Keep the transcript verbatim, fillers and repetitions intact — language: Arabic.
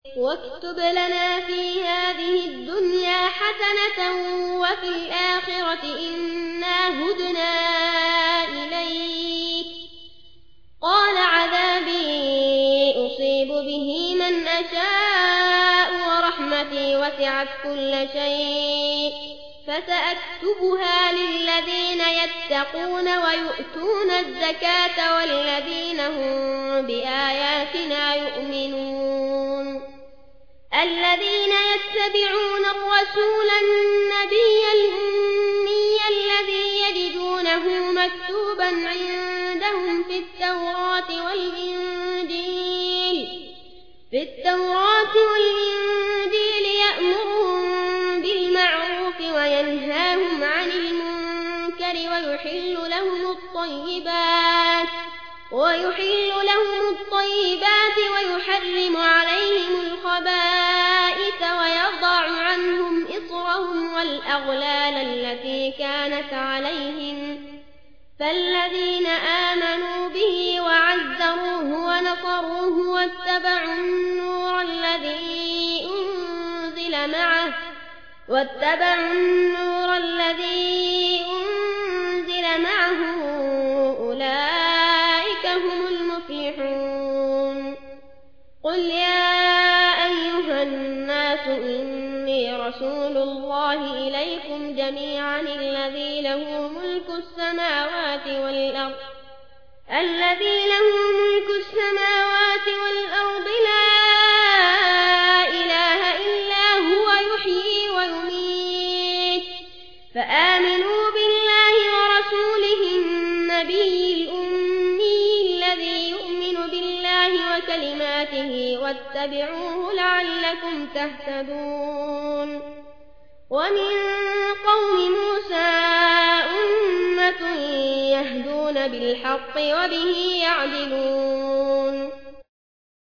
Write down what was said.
واكتب لنا في هذه الدنيا حسنة وفي الآخرة إنا هدنا إليك قال عذابي أصيب به من أشاء ورحمتي وسعت كل شيء فسأكتبها للذين يتقون ويؤتون الزكاة والذين هم بآياتنا يؤمنون الذين يتبعون الرسول النبي الأمي الذي يجدونه مكتوبا عندهم في التوراة والإنجيل في التوراة والإنجيل يأمرهم بالمعروف وينهاهم عن المنكر ويحل لهم الطيبات ويحل لهم الطيبات ويحرم عليهم الخبائث ويضع عنهم إصرهم والأغلال التي كانت عليهم فالذين آمنوا به وعزروه ونصروه واتبعوا النور الذي أنزل معه واتبعوا النور الذي أنزل معه أولئك هم المفلحون قل يا أيها الناس إني رسول الله إليكم جميعا الذي له ملك السماوات والأرض الذي له ملك السماوات والأرض لا إله إلا هو يحيي ويميت فآمنوا بالله ورسوله النبي الأمي الذي يؤمن بالله وكلماته واتبعوه لعلكم تهتدون ومن قوم موسى أمة يهدون بالحق وبه يعدلون